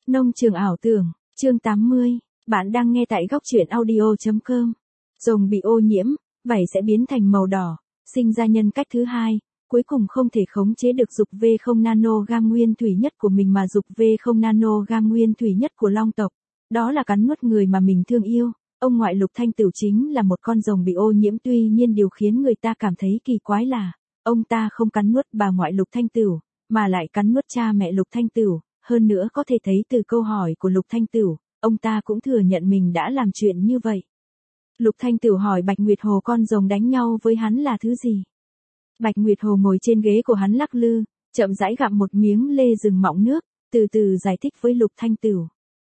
Nông trường ảo tưởng, chương 80, bạn đang nghe tại góc truyện audio.com. Rồng bị ô nhiễm, vảy sẽ biến thành màu đỏ, sinh ra nhân cách thứ hai, cuối cùng không thể khống chế được dục V0 nano gam nguyên thủy nhất của mình mà dục V0 nano gam nguyên thủy nhất của long tộc. Đó là cắn nuốt người mà mình thương yêu. Ông ngoại Lục Thanh Tửu chính là một con rồng bị ô nhiễm, tuy nhiên điều khiến người ta cảm thấy kỳ quái là, ông ta không cắn nuốt bà ngoại Lục Thanh Tửu, mà lại cắn nuốt cha mẹ Lục Thanh Tửu. Hơn nữa có thể thấy từ câu hỏi của Lục Thanh Tửu, ông ta cũng thừa nhận mình đã làm chuyện như vậy. Lục Thanh Tửu hỏi Bạch Nguyệt Hồ con rồng đánh nhau với hắn là thứ gì? Bạch Nguyệt Hồ ngồi trên ghế của hắn lắc lư, chậm rãi gặm một miếng lê rừng mọng nước, từ từ giải thích với Lục Thanh Tửu.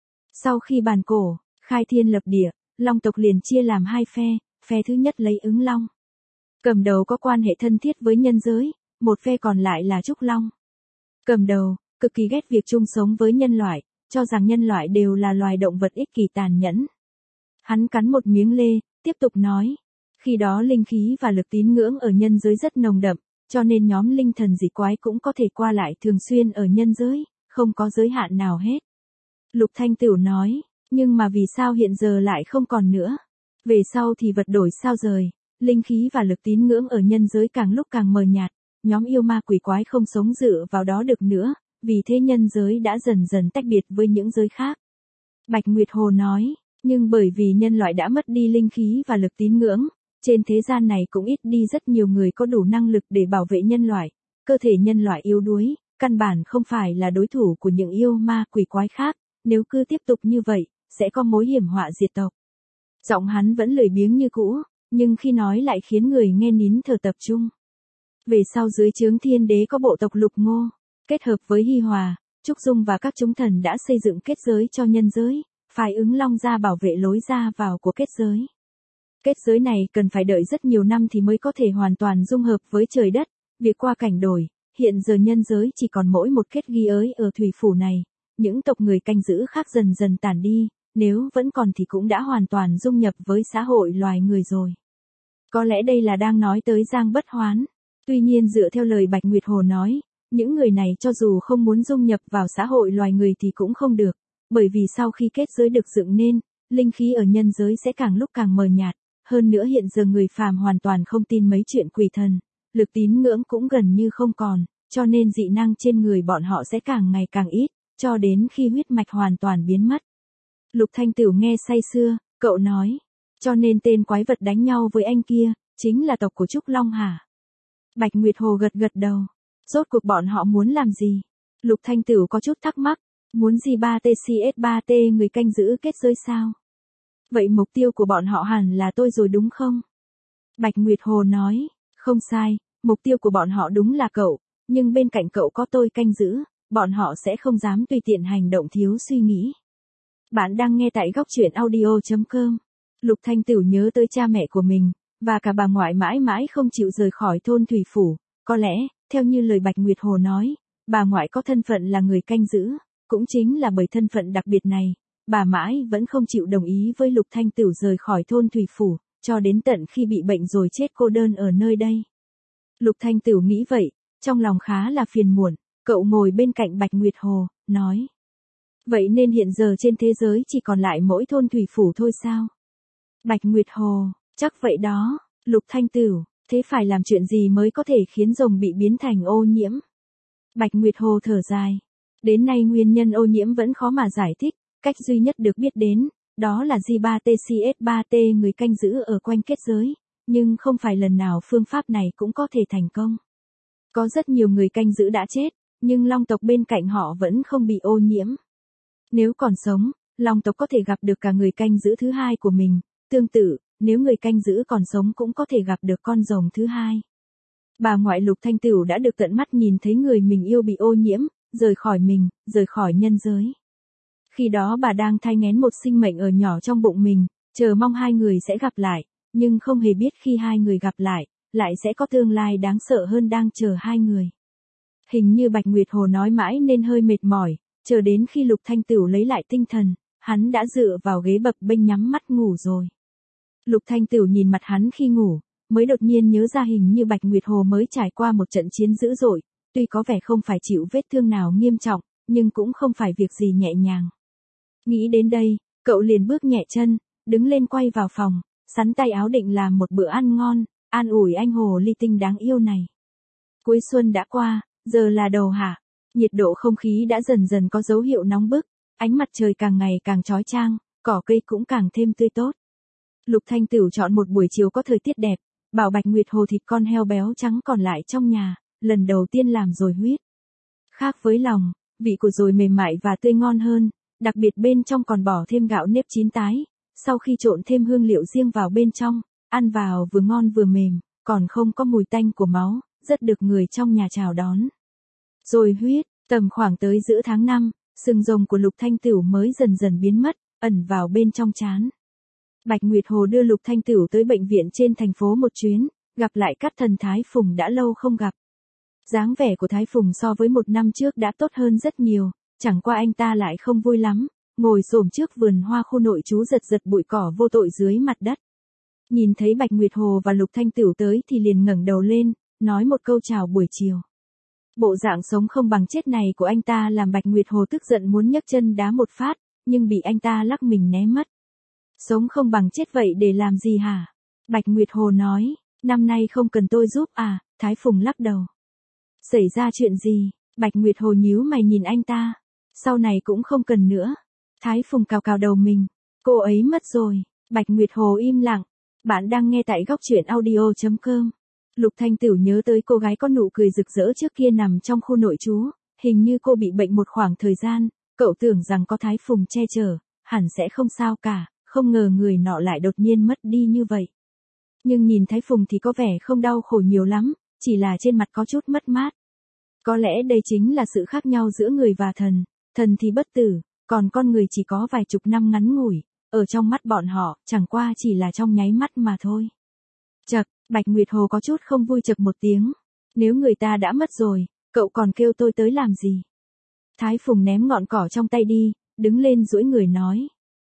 Sau khi bàn cổ, khai thiên lập địa, long tộc liền chia làm hai phe thứ nhất lấy Ứng Long. Cầm đầu có quan hệ thân thiết với nhân giới, một phe còn lại là Trúc Long. Cầm đầu, cực kỳ ghét việc chung sống với nhân loại, cho rằng nhân loại đều là loài động vật ích kỷ tàn nhẫn. Hắn cắn một miếng lê, tiếp tục nói. Khi đó linh khí và lực tín ngưỡng ở nhân giới rất nồng đậm, cho nên nhóm linh thần dị quái cũng có thể qua lại thường xuyên ở nhân giới, không có giới hạn nào hết. Lục Thanh Tửu nói, nhưng mà vì sao hiện giờ lại không còn nữa? Về sau thì vật đổi sao rời, linh khí và lực tín ngưỡng ở nhân giới càng lúc càng mờ nhạt, nhóm yêu ma quỷ quái không sống dựa vào đó được nữa, vì thế nhân giới đã dần dần tách biệt với những giới khác. Bạch Nguyệt Hồ nói, nhưng bởi vì nhân loại đã mất đi linh khí và lực tín ngưỡng, trên thế gian này cũng ít đi rất nhiều người có đủ năng lực để bảo vệ nhân loại, cơ thể nhân loại yếu đuối, căn bản không phải là đối thủ của những yêu ma quỷ quái khác, nếu cứ tiếp tục như vậy, sẽ có mối hiểm họa diệt tộc. Giọng hắn vẫn lười biếng như cũ, nhưng khi nói lại khiến người nghe nín thở tập trung. Về sau dưới trướng Thiên Đế có bộ tộc Lục Ngô, kết hợp với Hi Hòa, Trúc Dung và các chúng thần đã xây dựng kết giới cho nhân giới, phải Ứng Long ra bảo vệ lối ra vào của kết giới. Kết giới này cần phải đợi rất nhiều năm thì mới có thể hoàn toàn dung hợp với trời đất, việc qua cảnh đổi, hiện giờ nhân giới chỉ còn mỗi một kết ghi ới ở thủy phủ này, những tộc người canh giữ khác dần dần tản đi, nếu vẫn còn thì cũng đã hoàn toàn dung nhập với xã hội loài người rồi. Có lẽ đây là đang nói tới Giang Bất Hoán, tuy nhiên dựa theo lời Bạch Nguyệt Hồ nói, những người này cho dù không muốn dung nhập vào xã hội loài người thì cũng không được, bởi vì sau khi kết giới được dựng nên, linh khí ở nhân giới sẽ càng lúc càng mờ nhạt, hơn nữa hiện giờ người phàm hoàn toàn không tin mấy chuyện quỷ thần, lực tín ngưỡng cũng gần như không còn, cho nên dị năng trên người bọn họ sẽ càng ngày càng ít, cho đến khi huyết mạch hoàn toàn biến mất. Lục Thanh Tửu nghe say sưa, cậu nói, cho nên tên quái vật đánh nhau với anh kia, chính là tộc của Trúc Long hả? Bạch Nguyệt Hồ gật gật đầu, rốt cuộc bọn họ muốn làm gì? Lục Thanh Tửu có chút thắc mắc, muốn gì 3TCS3T người canh giữ kết giới sao? Vậy mục tiêu của bọn họ hẳn là tôi rồi đúng không? Bạch Nguyệt Hồ nói, không sai, mục tiêu của bọn họ đúng là cậu, nhưng bên cạnh cậu có tôi canh giữ, bọn họ sẽ không dám tùy tiện hành động thiếu suy nghĩ. Bạn đang nghe tại góc truyện audio.com. Lục Thanh Tửu nhớ tới cha mẹ của mình, và cả bà ngoại mãi mãi không chịu rời khỏi thôn thủy phủ, có lẽ, theo như lời Bạch Nguyệt Hồ nói, bà ngoại có thân phận là người canh giữ, cũng chính là bởi thân phận đặc biệt này, bà mãi vẫn không chịu đồng ý với Lục Thanh Tửu rời khỏi thôn thủy phủ, cho đến tận khi bị bệnh rồi chết cô đơn ở nơi đây. Lục Thanh Tửu nghĩ vậy, trong lòng khá là phiền muộn, cậu ngồi bên cạnh Bạch Nguyệt Hồ, nói. Vậy nên hiện giờ trên thế giới chỉ còn lại mỗi thôn thủy phủ thôi sao? Bạch Nguyệt Hồ, chắc vậy đó. Lục Thanh Tửu, thế phải làm chuyện gì mới có thể khiến rồng bị biến thành ô nhiễm? Bạch Nguyệt Hồ thở dài. Đến nay nguyên nhân ô nhiễm vẫn khó mà giải thích, cách duy nhất được biết đến, đó là J3TCS3T người canh giữ ở quanh kết giới, nhưng không phải lần nào phương pháp này cũng có thể thành công. Có rất nhiều người canh giữ đã chết, nhưng long tộc bên cạnh họ vẫn không bị ô nhiễm. Nếu còn sống, long tộc có thể gặp được cả người canh giữ thứ hai của mình, tương tự, nếu người canh giữ còn sống cũng có thể gặp được con rồng thứ hai. Bà ngoại Lục Thanh Tửu đã được tận mắt nhìn thấy người mình yêu bị ô nhiễm, rời khỏi mình, rời khỏi nhân giới. Khi đó bà đang thai nghén một sinh mệnh ở nhỏ trong bụng mình, chờ mong hai người sẽ gặp lại, nhưng không hề biết khi hai người gặp lại sẽ có tương lai đáng sợ hơn đang chờ hai người. Hình như Bạch Nguyệt Hồ nói mãi nên hơi mệt mỏi, chờ đến khi Lục Thanh Tửu lấy lại tinh thần, hắn đã dựa vào ghế bập bênh nhắm mắt ngủ rồi. Lục Thanh Tửu nhìn mặt hắn khi ngủ, mới đột nhiên nhớ ra hình như Bạch Nguyệt Hồ mới trải qua một trận chiến dữ dội, tuy có vẻ không phải chịu vết thương nào nghiêm trọng, nhưng cũng không phải việc gì nhẹ nhàng. Nghĩ đến đây, cậu liền bước nhẹ chân, đứng lên quay vào phòng, sắn tay áo định làm một bữa ăn ngon, an ủi anh hồ ly tinh đáng yêu này. Cuối xuân đã qua, giờ là đầu hạ, nhiệt độ không khí đã dần dần có dấu hiệu nóng bức, ánh mặt trời càng ngày càng chói chang, cỏ cây cũng càng thêm tươi tốt. Lục Thanh Tửu chọn một buổi chiều có thời tiết đẹp, bảo Bạch Nguyệt Hồ thịt con heo béo trắng còn lại trong nhà, lần đầu tiên làm rồi huyết. Khác với lòng, vị của rồi mềm mại và tươi ngon hơn, đặc biệt bên trong còn bỏ thêm gạo nếp chín tái, sau khi trộn thêm hương liệu riêng vào bên trong, ăn vào vừa ngon vừa mềm, còn không có mùi tanh của máu, rất được người trong nhà chào đón. Rồi huyết, tầm khoảng tới giữa tháng 5, sừng rồng của Lục Thanh Tửu mới dần dần biến mất, ẩn vào bên trong trán. Bạch Nguyệt Hồ đưa Lục Thanh Tửu tới bệnh viện trên thành phố một chuyến, gặp lại các thần Thái Phùng đã lâu không gặp. Dáng vẻ của Thái Phùng so với một năm trước đã tốt hơn rất nhiều, chẳng qua anh ta lại không vui lắm, ngồi xổm trước vườn hoa khu nội trú giật giật bụi cỏ vô tội dưới mặt đất. Nhìn thấy Bạch Nguyệt Hồ và Lục Thanh Tửu tới thì liền ngẩng đầu lên, nói một câu chào buổi chiều. Bộ dạng sống không bằng chết này của anh ta làm Bạch Nguyệt Hồ tức giận muốn nhấc chân đá một phát, nhưng bị anh ta lắc mình né mất. Sống không bằng chết vậy để làm gì hả? Bạch Nguyệt Hồ nói, năm nay không cần tôi giúp à, Thái Phùng lắc đầu. Xảy ra chuyện gì? Bạch Nguyệt Hồ nhíu mày nhìn anh ta. Sau này cũng không cần nữa. Thái Phùng cào cào đầu mình. Cô ấy mất rồi. Bạch Nguyệt Hồ im lặng. Bạn đang nghe tại góc truyện audio.com. Lục Thanh Tửu nhớ tới cô gái có nụ cười rực rỡ trước kia nằm trong khu nội trú. Hình như cô bị bệnh một khoảng thời gian. Cậu tưởng rằng có Thái Phùng che chở, hẳn sẽ không sao cả. Không ngờ người nọ lại đột nhiên mất đi như vậy. Nhưng nhìn Thái Phùng thì có vẻ không đau khổ nhiều lắm, chỉ là trên mặt có chút mất mát. Có lẽ đây chính là sự khác nhau giữa người và thần, thần thì bất tử, còn con người chỉ có vài chục năm ngắn ngủi, ở trong mắt bọn họ, chẳng qua chỉ là trong nháy mắt mà thôi. Chậc, Bạch Nguyệt Hồ có chút không vui chậc một tiếng. Nếu người ta đã mất rồi, cậu còn kêu tôi tới làm gì? Thái Phùng ném ngọn cỏ trong tay đi, đứng lên duỗi người nói.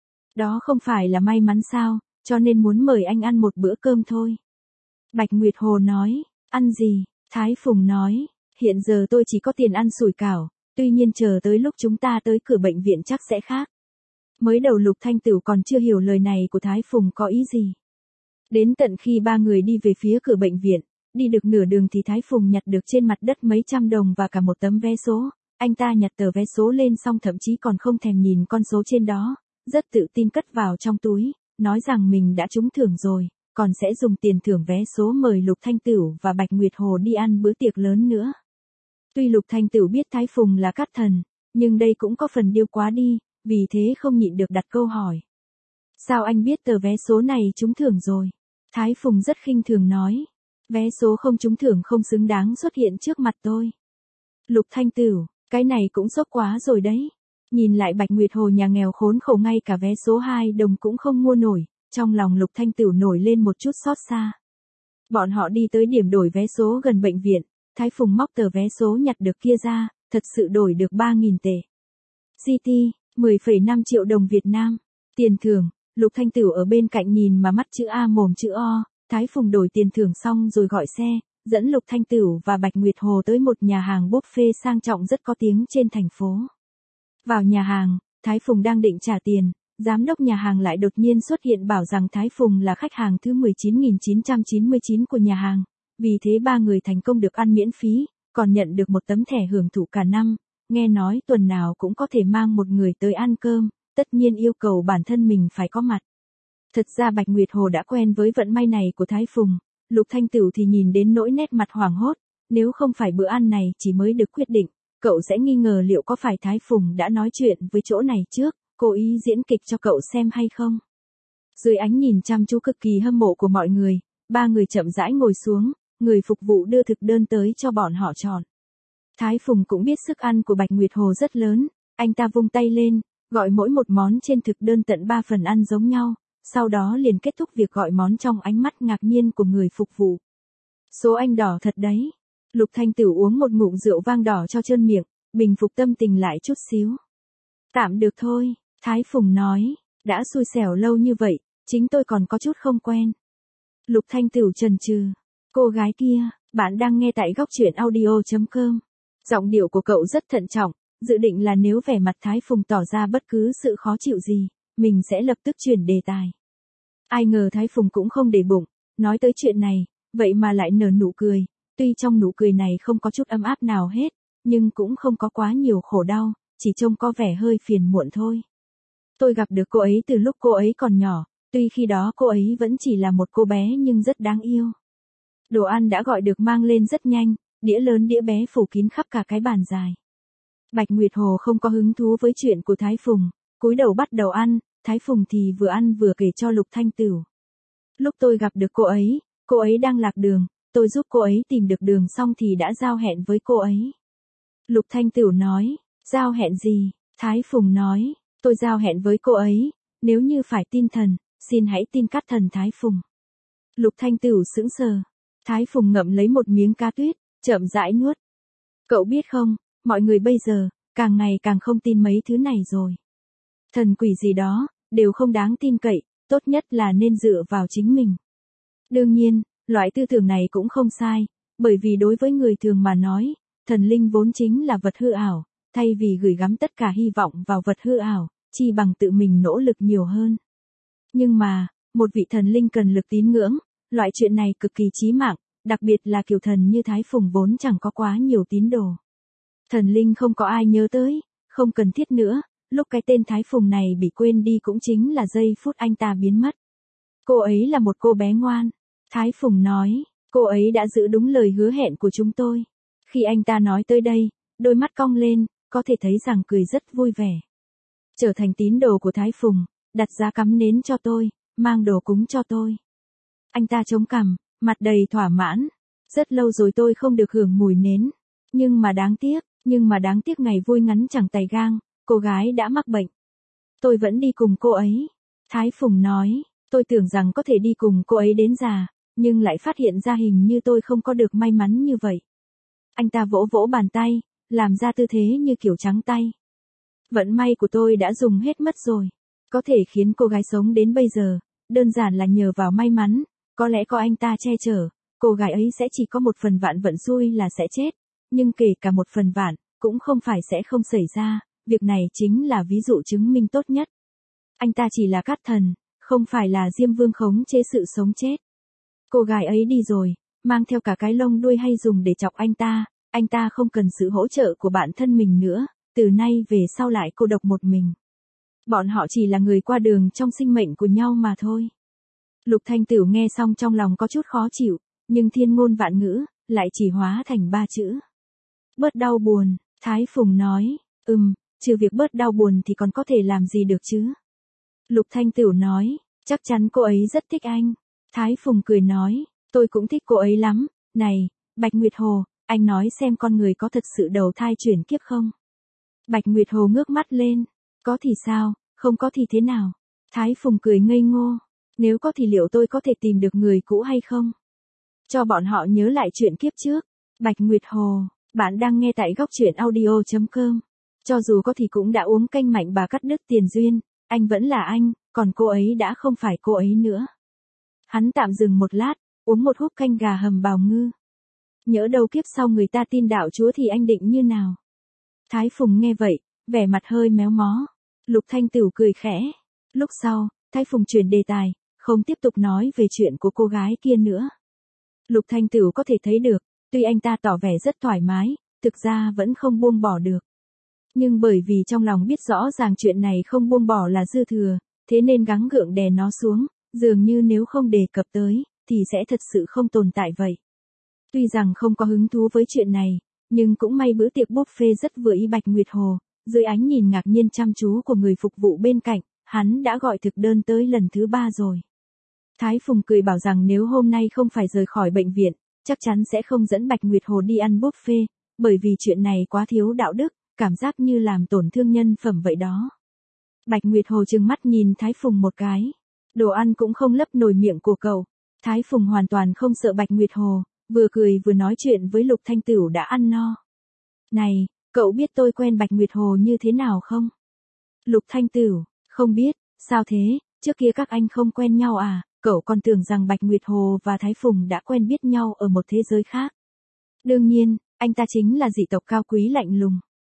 Đó không phải là may mắn sao, cho nên muốn mời anh ăn một bữa cơm thôi. Bạch Nguyệt Hồ nói, ăn gì? Thái Phùng nói, hiện giờ tôi chỉ có tiền ăn sủi cảo, tuy nhiên chờ tới lúc chúng ta tới cửa bệnh viện chắc sẽ khác. Mới đầu Lục Thanh Tửu còn chưa hiểu lời này của Thái Phùng có ý gì. Đến tận khi ba người đi về phía cửa bệnh viện, đi được nửa đường thì Thái Phùng nhặt được trên mặt đất mấy trăm đồng và cả một tấm vé số. Anh ta nhặt tờ vé số lên xong thậm chí còn không thèm nhìn con số trên đó, rất tự tin cất vào trong túi, nói rằng mình đã trúng thưởng rồi, còn sẽ dùng tiền thưởng vé số mời Lục Thanh Tửu và Bạch Nguyệt Hồ đi ăn bữa tiệc lớn nữa. Tuy Lục Thanh Tửu biết Thái Phùng là cát thần, nhưng đây cũng có phần điêu quá đi, vì thế không nhịn được đặt câu hỏi. Sao anh biết tờ vé số này trúng thưởng rồi? Thái Phùng rất khinh thường nói. Vé số không trúng thưởng không xứng đáng xuất hiện trước mặt tôi. Lục Thanh Tửu, cái này cũng sốc quá rồi đấy. Nhìn lại Bạch Nguyệt Hồ nhà nghèo khốn khổ ngay cả vé số 2 đồng cũng không mua nổi, trong lòng Lục Thanh Tửu nổi lên một chút xót xa. Bọn họ đi tới điểm đổi vé số gần bệnh viện, Thái Phùng móc tờ vé số nhặt được kia ra, thật sự đổi được 3.000 tệ. GT, 10,5 triệu đồng Việt Nam. Tiền thưởng, Lục Thanh Tửu ở bên cạnh nhìn mà mắt chữ A mồm chữ O, Thái Phùng đổi tiền thưởng xong rồi gọi xe, dẫn Lục Thanh Tửu và Bạch Nguyệt Hồ tới một nhà hàng buffet sang trọng rất có tiếng trên thành phố. Vào nhà hàng, Thái Phùng đang định trả tiền, giám đốc nhà hàng lại đột nhiên xuất hiện bảo rằng Thái Phùng là khách hàng thứ 19.999 của nhà hàng, vì thế ba người thành công được ăn miễn phí, còn nhận được một tấm thẻ hưởng thụ cả năm, nghe nói tuần nào cũng có thể mang một người tới ăn cơm, tất nhiên yêu cầu bản thân mình phải có mặt. Thật ra Bạch Nguyệt Hồ đã quen với vận may này của Thái Phùng, Lục Thanh Tửu thì nhìn đến nỗi nét mặt hoảng hốt, nếu không phải bữa ăn này chỉ mới được quyết định, cậu sẽ nghi ngờ liệu có phải Thái Phùng đã nói chuyện với chỗ này trước, cố ý diễn kịch cho cậu xem hay không. Dưới ánh nhìn chăm chú cực kỳ hâm mộ của mọi người, ba người chậm rãi ngồi xuống, người phục vụ đưa thực đơn tới cho bọn họ chọn. Thái Phùng cũng biết sức ăn của Bạch Nguyệt Hồ rất lớn, anh ta vung tay lên, gọi mỗi một món trên thực đơn tận 3 phần ăn giống nhau, sau đó liền kết thúc việc gọi món trong ánh mắt ngạc nhiên của người phục vụ. Số anh đỏ thật đấy. Lục Thanh Tửu uống một ngụm rượu vang đỏ cho trơn miệng, bình phục tâm tình lại chút xíu. Tạm được thôi, Thái Phùng nói, đã xui xẻo lâu như vậy, chính tôi còn có chút không quen. Lục Thanh Tửu chần chừ, cô gái kia, bạn đang nghe tại góc truyện audio.com. Giọng điệu của cậu rất thận trọng, dự định là nếu vẻ mặt Thái Phùng tỏ ra bất cứ sự khó chịu gì, mình sẽ lập tức chuyển đề tài. Ai ngờ Thái Phùng cũng không để bụng, nói tới chuyện này, vậy mà lại nở nụ cười, tuy trong nụ cười này không có chút ấm áp nào hết, nhưng cũng không có quá nhiều khổ đau, chỉ trông có vẻ hơi phiền muộn thôi. Tôi gặp được cô ấy từ lúc cô ấy còn nhỏ, tuy khi đó cô ấy vẫn chỉ là một cô bé nhưng rất đáng yêu. Đồ ăn đã gọi được mang lên rất nhanh, đĩa lớn đĩa bé phủ kín khắp cả cái bàn dài. Bạch Nguyệt Hồ không có hứng thú với chuyện của Thái Phùng, cúi đầu bắt đầu ăn, Thái Phùng thì vừa ăn vừa kể cho Lục Thanh Tửu. Lúc tôi gặp được cô ấy đang lạc đường, tôi giúp cô ấy tìm được đường xong thì đã giao hẹn với cô ấy. Lục Thanh Tửu nói, giao hẹn gì? Thái Phùng nói, tôi giao hẹn với cô ấy, nếu như phải tin thần, xin hãy tin cát thần Thái Phùng. Lục Thanh Tửu sững sờ, Thái Phùng ngậm lấy một miếng cá tuyết, chậm rãi nuốt. Cậu biết không, mọi người bây giờ, càng ngày càng không tin mấy thứ này rồi. Thần quỷ gì đó, đều không đáng tin cậy, tốt nhất là nên dựa vào chính mình. Đương nhiên, loại tư tưởng này cũng không sai, bởi vì đối với người thường mà nói, thần linh vốn chính là vật hư ảo, thay vì gửi gắm tất cả hy vọng vào vật hư ảo, chi bằng tự mình nỗ lực nhiều hơn. Nhưng mà, một vị thần linh cần lực tín ngưỡng, loại chuyện này cực kỳ chí mạng, đặc biệt là kiểu thần như Thái Phùng vốn chẳng có quá nhiều tín đồ. Thần linh không có ai nhớ tới, không cần thiết nữa, lúc cái tên Thái Phùng này bị quên đi cũng chính là giây phút anh ta biến mất. Cô ấy là một cô bé ngoan, Thái Phùng nói, cô ấy đã giữ đúng lời hứa hẹn của chúng tôi. Khi anh ta nói tới đây, đôi mắt cong lên, có thể thấy rằng cười rất vui vẻ. Trở thành tín đồ của Thái Phùng, đặt giá cắm nến cho tôi, mang đồ cúng cho tôi. Anh ta chống cằm, mặt đầy thỏa mãn. Rất lâu rồi tôi không được hưởng mùi nến. Nhưng mà đáng tiếc ngày vui ngắn chẳng tày gang, cô gái đã mắc bệnh. Tôi vẫn đi cùng cô ấy. Thái Phùng nói, tôi tưởng rằng có thể đi cùng cô ấy đến già, nhưng lại phát hiện ra hình như tôi không có được may mắn như vậy. Anh ta vỗ vỗ bàn tay, làm ra tư thế như kiểu trắng tay. Vận may của tôi đã dùng hết mất rồi. Có thể khiến cô gái sống đến bây giờ, đơn giản là nhờ vào may mắn, có lẽ có anh ta che chở, cô gái ấy sẽ chỉ có 1/1000 vận xui là sẽ chết, nhưng kể cả 1/1000, cũng không phải sẽ không xảy ra, việc này chính là ví dụ chứng minh tốt nhất. Anh ta chỉ là cát thần, không phải là Diêm Vương khống chế sự sống chết. Cô gái ấy đi rồi, mang theo cả cái lông đuôi hay dùng để chọc anh ta không cần sự hỗ trợ của bản thân mình nữa, từ nay về sau lại cô độc một mình. Bọn họ chỉ là người qua đường trong sinh mệnh của nhau mà thôi. Lục Thanh Tửu nghe xong trong lòng có chút khó chịu, nhưng thiên ngôn vạn ngữ, lại chỉ hóa thành 3 chữ. Bớt đau buồn, Thái Phùng nói, trừ việc bớt đau buồn thì còn có thể làm gì được chứ? Lục Thanh Tửu nói, chắc chắn cô ấy rất thích anh. Thái Phùng cười nói, tôi cũng thích cô ấy lắm, này, Bạch Nguyệt Hồ, anh nói xem con người có thật sự đầu thai chuyển kiếp không? Bạch Nguyệt Hồ ngước mắt lên, có thì sao, không có thì thế nào? Thái Phùng cười ngây ngô, nếu có thì liệu tôi có thể tìm được người cũ hay không? Cho bọn họ nhớ lại chuyện kiếp trước. Bạch Nguyệt Hồ, bạn đang nghe tại góc truyện audio.com. Cho dù có thì cũng đã uống canh mạnh bà cắt đứt tiền duyên, anh vẫn là anh, còn cô ấy đã không phải cô ấy nữa. Hắn tạm dừng một lát, uống một húp canh gà hầm bào ngư. Nhỡ đâu kiếp sau người ta tin đạo Chúa thì anh định như nào? Thái Phùng nghe vậy, vẻ mặt hơi méo mó. Lục Thanh Tửu cười khẽ. Lúc sau, Thái Phùng chuyển đề tài, không tiếp tục nói về chuyện của cô gái kia nữa. Lục Thanh Tửu có thể thấy được, tuy anh ta tỏ vẻ rất thoải mái, thực ra vẫn không buông bỏ được. Nhưng bởi vì trong lòng biết rõ ràng chuyện này không buông bỏ là dư thừa, thế nên gắng gượng đè nó xuống, dường như nếu không đề cập tới, thì sẽ thật sự không tồn tại vậy. Tuy rằng không có hứng thú với chuyện này, nhưng cũng may bữa tiệc buffet rất vừa ý Bạch Nguyệt Hồ, dưới ánh nhìn ngạc nhiên chăm chú của người phục vụ bên cạnh, hắn đã gọi thực đơn tới lần thứ 3 rồi. Thái Phùng cười bảo rằng nếu hôm nay không phải rời khỏi bệnh viện, chắc chắn sẽ không dẫn Bạch Nguyệt Hồ đi ăn buffet, bởi vì chuyện này quá thiếu đạo đức, cảm giác như làm tổn thương nhân phẩm vậy đó. Bạch Nguyệt Hồ trừng mắt nhìn Thái Phùng một cái. Đồ ăn cũng không lấp nổi miệng của cậu. Thái Phùng hoàn toàn không sợ Bạch Nguyệt Hồ, vừa cười vừa nói chuyện với Lục Thanh Tửu đã ăn no. Này, cậu biết tôi quen Bạch Nguyệt Hồ như thế nào không? Lục Thanh Tửu, không biết, sao thế, trước kia các anh không quen nhau à, cậu còn tưởng rằng Bạch Nguyệt Hồ và Thái Phùng đã quen biết nhau ở một thế giới khác. Đương nhiên, anh ta chính là dị tộc cao quý lạnh lùng.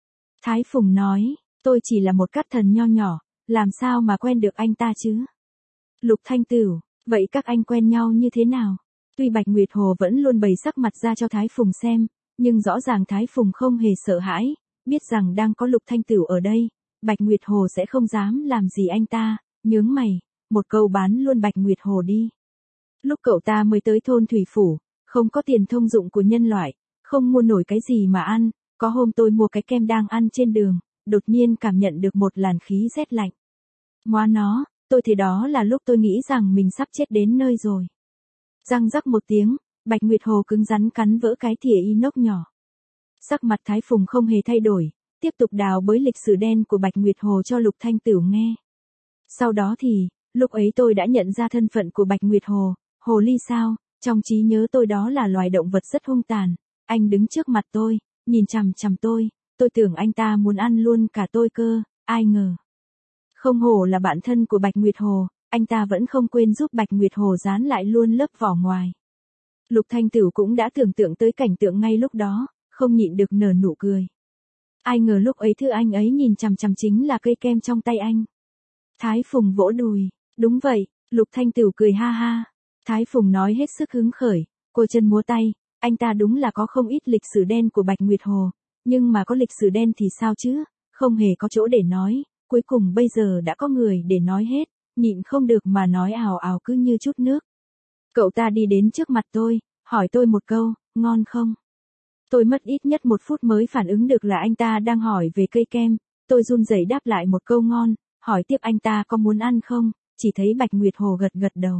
Thái Phùng nói, tôi chỉ là một cát thần nho nhỏ, làm sao mà quen được anh ta chứ? Lục Thanh Tửu, vậy các anh quen nhau như thế nào? Tuy Bạch Nguyệt Hồ vẫn luôn bày sắc mặt ra cho Thái Phùng xem, nhưng rõ ràng Thái Phùng không hề sợ hãi, biết rằng đang có Lục Thanh Tửu ở đây, Bạch Nguyệt Hồ sẽ không dám làm gì anh ta, nhướng mày, một câu bán luôn Bạch Nguyệt Hồ đi. Lúc cậu ta mới tới thôn Thủy Phủ, không có tiền thông dụng của nhân loại, không mua nổi cái gì mà ăn, có hôm tôi mua cái kem đang ăn trên đường, đột nhiên cảm nhận được một làn khí rét lạnh. Ngoa nó, tôi thấy đó là lúc tôi nghĩ rằng mình sắp chết đến nơi rồi. Răng rắc một tiếng, Bạch Nguyệt Hồ cứng rắn cắn vỡ cái thìa inox nhỏ. Sắc mặt Thái Phùng không hề thay đổi, tiếp tục đào bới lịch sử đen của Bạch Nguyệt Hồ cho Lục Thanh Tửu nghe. Sau đó thì, lúc ấy tôi đã nhận ra thân phận của Bạch Nguyệt Hồ, hồ ly sao, trong trí nhớ tôi đó là loài động vật rất hung tàn. Anh đứng trước mặt tôi, nhìn chằm chằm tôi tưởng anh ta muốn ăn luôn cả tôi cơ, ai ngờ. Không hổ là bạn thân của Bạch Nguyệt Hồ, anh ta vẫn không quên giúp Bạch Nguyệt Hồ dán lại luôn lớp vỏ ngoài. Lục Thanh Tửu cũng đã tưởng tượng tới cảnh tượng ngay lúc đó, không nhịn được nở nụ cười. Ai ngờ lúc ấy thứ anh ấy nhìn chằm chằm chính là cây kem trong tay anh. Thái Phùng vỗ đùi, đúng vậy, Lục Thanh Tửu cười ha ha. Thái Phùng nói hết sức hứng khởi, cô chân múa tay, anh ta đúng là có không ít lịch sử đen của Bạch Nguyệt Hồ, nhưng mà có lịch sử đen thì sao chứ, không hề có chỗ để nói, cuối cùng bây giờ đã có người để nói hết, nhịn không được mà nói ào ào cứ như chút nước. Cậu ta đi đến trước mặt tôi, hỏi tôi một câu, ngon không? Tôi mất ít nhất 1 phút mới phản ứng được là anh ta đang hỏi về cây kem, tôi run rẩy đáp lại một câu ngon, hỏi tiếp anh ta có muốn ăn không, chỉ thấy Bạch Nguyệt Hồ gật gật đầu.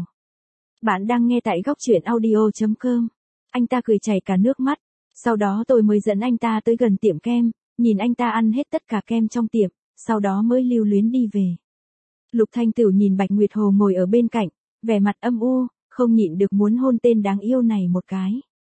Bạn đang nghe tại góc truyện audio.com. Anh ta cười chảy cả nước mắt, sau đó tôi mới dẫn anh ta tới gần tiệm kem, nhìn anh ta ăn hết tất cả kem trong tiệm, sau đó mới lưu luyến đi về. Lục Thanh Tửu nhìn Bạch Nguyệt Hồ ngồi ở bên cạnh, vẻ mặt âm u, không nhịn được muốn hôn tên đáng yêu này một cái.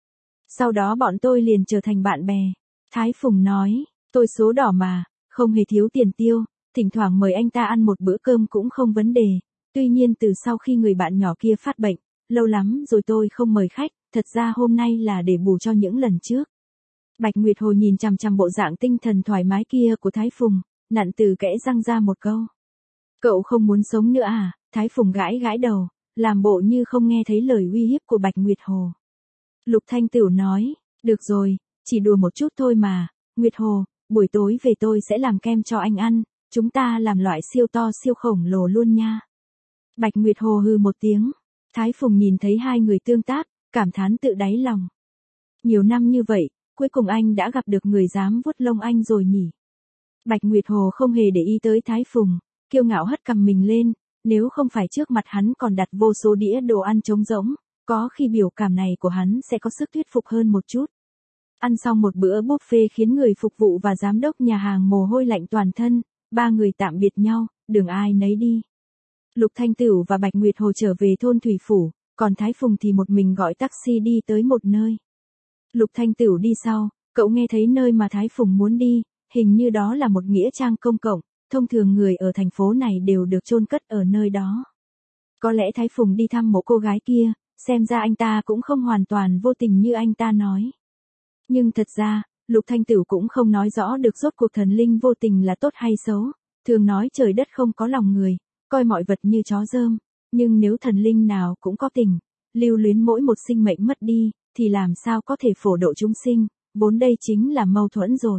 Sau đó bọn tôi liền trở thành bạn bè. Thái Phùng nói, tôi số đỏ mà, không hề thiếu tiền tiêu, thỉnh thoảng mời anh ta ăn một bữa cơm cũng không vấn đề. Tuy nhiên từ sau khi người bạn nhỏ kia phát bệnh, lâu lắm rồi tôi không mời khách, thật ra hôm nay là để bù cho những lần trước. Bạch Nguyệt Hồ nhìn chằm chằm bộ dạng tinh thần thoải mái kia của Thái Phùng, nặn từ kẽ răng ra một câu. Cậu không muốn sống nữa à? Thái Phùng gãi gãi đầu, làm bộ như không nghe thấy lời uy hiếp của Bạch Nguyệt Hồ. Lục Thanh Tửu nói, được rồi, chỉ đùa một chút thôi mà, Nguyệt Hồ, buổi tối về tôi sẽ làm kem cho anh ăn, chúng ta làm loại siêu to siêu khổng lồ luôn nha. Bạch Nguyệt Hồ hừ một tiếng, Thái Phùng nhìn thấy hai người tương tác, cảm thán tự đáy lòng. Nhiều năm như vậy, cuối cùng anh đã gặp được người dám vuốt lông anh rồi nhỉ. Bạch Nguyệt Hồ không hề để ý tới Thái Phùng, kiêu ngạo hất cằm mình lên, nếu không phải trước mặt hắn còn đặt vô số đĩa đồ ăn trống rỗng, có khi biểu cảm này của hắn sẽ có sức thuyết phục hơn một chút. Ăn xong một bữa buffet khiến người phục vụ và giám đốc nhà hàng mồ hôi lạnh toàn thân, ba người tạm biệt nhau, đường ai nấy đi. Lục Thanh Tửu và Bạch Nguyệt Hồ trở về thôn Thủy Phủ, còn Thái Phùng thì một mình gọi taxi đi tới một nơi. Lục Thanh Tửu đi sau, cậu nghe thấy nơi mà Thái Phùng muốn đi, hình như đó là một nghĩa trang công cộng, thông thường người ở thành phố này đều được chôn cất ở nơi đó. Có lẽ Thái Phùng đi thăm mộ cô gái kia, xem ra anh ta cũng không hoàn toàn vô tình như anh ta nói. Nhưng thật ra, Lục Thanh Tửu cũng không nói rõ được rốt cuộc thần linh vô tình là tốt hay xấu, thường nói trời đất không có lòng người, coi mọi vật như chó dơm, nhưng nếu thần linh nào cũng có tình, lưu luyến mỗi một sinh mệnh mất đi, thì làm sao có thể phổ độ chúng sinh, vốn đây chính là mâu thuẫn rồi.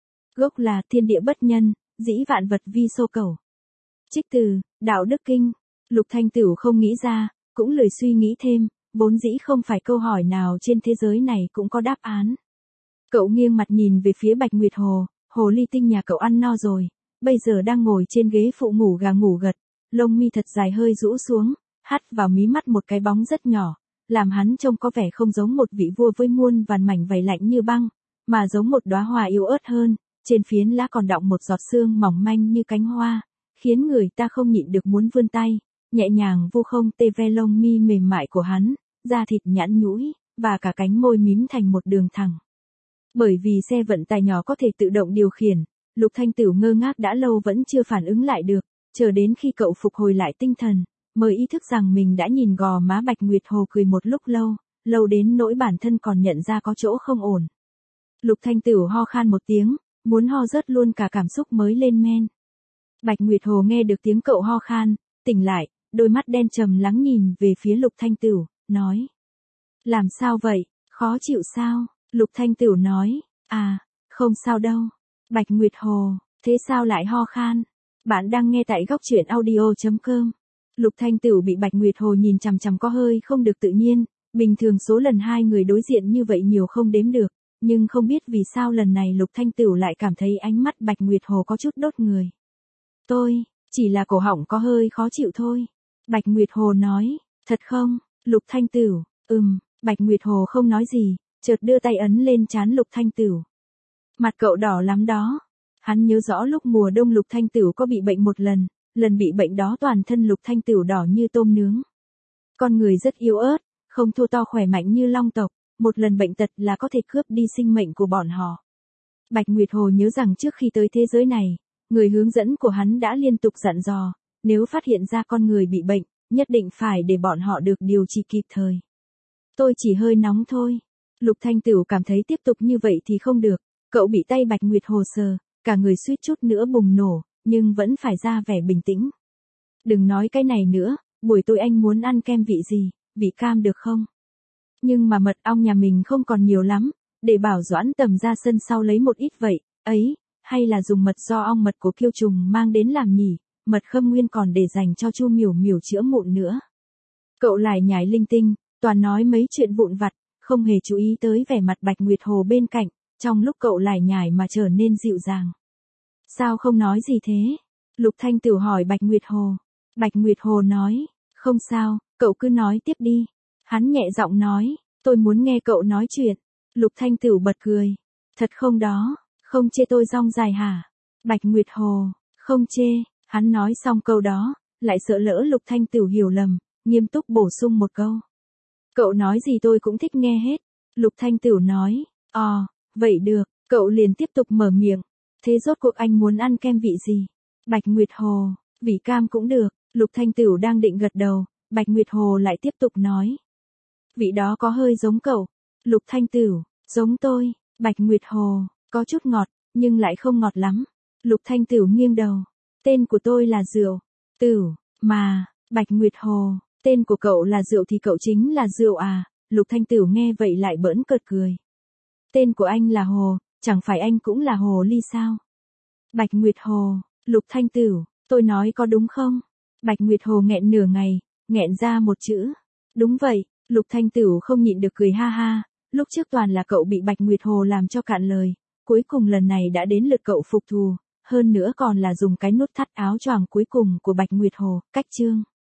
Gốc là thiên địa bất nhân, dĩ vạn vật vi xô cầu. Trích từ, Đạo Đức Kinh, Lục Thanh Tửu không nghĩ ra, cũng lười suy nghĩ thêm, vốn dĩ không phải câu hỏi nào trên thế giới này cũng có đáp án. Cậu nghiêng mặt nhìn về phía Bạch Nguyệt Hồ, hồ ly tinh nhà cậu ăn no rồi, bây giờ đang ngồi trên ghế phụ ngủ gà ngủ gật, lông mi thật dài hơi rũ xuống, hắt vào mí mắt một cái bóng rất nhỏ, làm hắn trông có vẻ không giống một vị vua với muôn vàn mảnh vảy lạnh như băng, mà giống một đóa hoa yếu ớt hơn, trên phiến lá còn đọng một giọt sương mỏng manh như cánh hoa, khiến người ta không nhịn được muốn vươn tay, nhẹ nhàng vu không tê ve lông mi mềm mại của hắn, da thịt nhẵn nhũi, và cả cánh môi mím thành một đường thẳng. Bởi vì xe vận tải nhỏ có thể tự động điều khiển, Lục Thanh Tửu ngơ ngác đã lâu vẫn chưa phản ứng lại được, chờ đến khi cậu phục hồi lại tinh thần, mới ý thức rằng mình đã nhìn gò má Bạch Nguyệt Hồ cười một lúc lâu, lâu đến nỗi bản thân còn nhận ra có chỗ không ổn. Lục Thanh Tửu ho khan một tiếng, muốn ho rớt luôn cả cảm xúc mới lên men. Bạch Nguyệt Hồ nghe được tiếng cậu ho khan, tỉnh lại, đôi mắt đen trầm lắng nhìn về phía Lục Thanh Tửu, nói. Làm sao vậy, khó chịu sao? Lục Thanh Tửu nói, à, không sao đâu. Bạch Nguyệt Hồ, thế sao lại ho khan? Bạn đang nghe tại góc truyện audio.com. Lục Thanh Tửu bị Bạch Nguyệt Hồ nhìn chằm chằm có hơi không được tự nhiên, bình thường số lần hai người đối diện như vậy nhiều không đếm được, nhưng không biết vì sao lần này Lục Thanh Tửu lại cảm thấy ánh mắt Bạch Nguyệt Hồ có chút đốt người. Tôi, chỉ là cổ họng có hơi khó chịu thôi. Bạch Nguyệt Hồ nói, thật không? Lục Thanh Tửu, Bạch Nguyệt Hồ không nói gì, chợt đưa tay ấn lên trán Lục Thanh Tửu. Mặt cậu đỏ lắm đó. Hắn nhớ rõ lúc mùa đông Lục Thanh Tửu có bị bệnh một lần bị bệnh đó toàn thân Lục Thanh Tửu đỏ như tôm nướng. Con người rất yếu ớt, không thô to khỏe mạnh như long tộc, một lần bệnh tật là có thể cướp đi sinh mệnh của bọn họ. Bạch Nguyệt Hồ nhớ rằng trước khi tới thế giới này, người hướng dẫn của hắn đã liên tục dặn dò, nếu phát hiện ra con người bị bệnh, nhất định phải để bọn họ được điều trị kịp thời. Tôi chỉ hơi nóng thôi. Lục Thanh Tửu cảm thấy tiếp tục như vậy thì không được, cậu bị tay Bạch Nguyệt Hồ sờ, cả người suýt chút nữa bùng nổ, nhưng vẫn phải ra vẻ bình tĩnh. Đừng nói cái này nữa, buổi tối anh muốn ăn kem vị gì, vị cam được không? Nhưng mà mật ong nhà mình không còn nhiều lắm, để bảo Doãn Tầm ra sân sau lấy một ít vậy, ấy, hay là dùng mật do ong mật của Kiêu Trùng mang đến làm nhỉ, mật Khâm Nguyên còn để dành cho Chu Miểu Miểu chữa mụn nữa. Cậu lại nhảy linh tinh, toàn nói mấy chuyện vụn vặt, không hề chú ý tới vẻ mặt Bạch Nguyệt Hồ bên cạnh, trong lúc cậu lại nhảy mà trở nên dịu dàng. Sao không nói gì thế? Lục Thanh Tửu hỏi Bạch Nguyệt Hồ. Bạch Nguyệt Hồ nói, không sao, cậu cứ nói tiếp đi. Hắn nhẹ giọng nói, tôi muốn nghe cậu nói chuyện. Lục Thanh Tửu bật cười. Thật không đó, không chê tôi rong dài hả? Bạch Nguyệt Hồ, không chê. Hắn nói xong câu đó, lại sợ lỡ Lục Thanh Tửu hiểu lầm, nghiêm túc bổ sung một câu. Cậu nói gì tôi cũng thích nghe hết. Lục Thanh Tửu nói, vậy được, cậu liền tiếp tục mở miệng. Thế rốt cuộc anh muốn ăn kem vị gì? Bạch Nguyệt Hồ, vị cam cũng được. Lục Thanh Tửu đang định gật đầu, Bạch Nguyệt Hồ lại tiếp tục nói. Vị đó có hơi giống cậu. Lục Thanh Tửu, giống tôi. Bạch Nguyệt Hồ, có chút ngọt, nhưng lại không ngọt lắm. Lục Thanh Tửu nghiêng đầu. Tên của tôi là Rượu. Tửu, mà, Bạch Nguyệt Hồ, tên của cậu là Rượu thì cậu chính là Rượu à? Lục Thanh Tửu nghe vậy lại bỡn cợt cười. Tên của anh là Hồ, chẳng phải anh cũng là hồ ly sao? Bạch Nguyệt Hồ, Lục Thanh Tửu, tôi nói có đúng không? Bạch Nguyệt Hồ nghẹn nửa ngày, nghẹn ra một chữ. Đúng vậy, Lục Thanh Tửu không nhịn được cười ha ha, lúc trước toàn là cậu bị Bạch Nguyệt Hồ làm cho cạn lời, cuối cùng lần này đã đến lượt cậu phục thù, hơn nữa còn là dùng cái nút thắt áo choàng cuối cùng của Bạch Nguyệt Hồ, cách chương.